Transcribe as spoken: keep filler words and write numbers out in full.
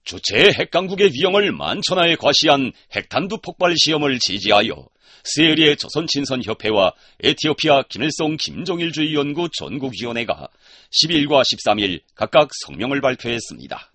주체 핵강국의 위험을 만천하에 과시한 핵탄두 폭발 시험을 지지하여 세리의 조선친선협회와 에티오피아 김일성 김정일주의 연구 전국위원회가 십이일과 십삼일 각각 성명을 발표했습니다.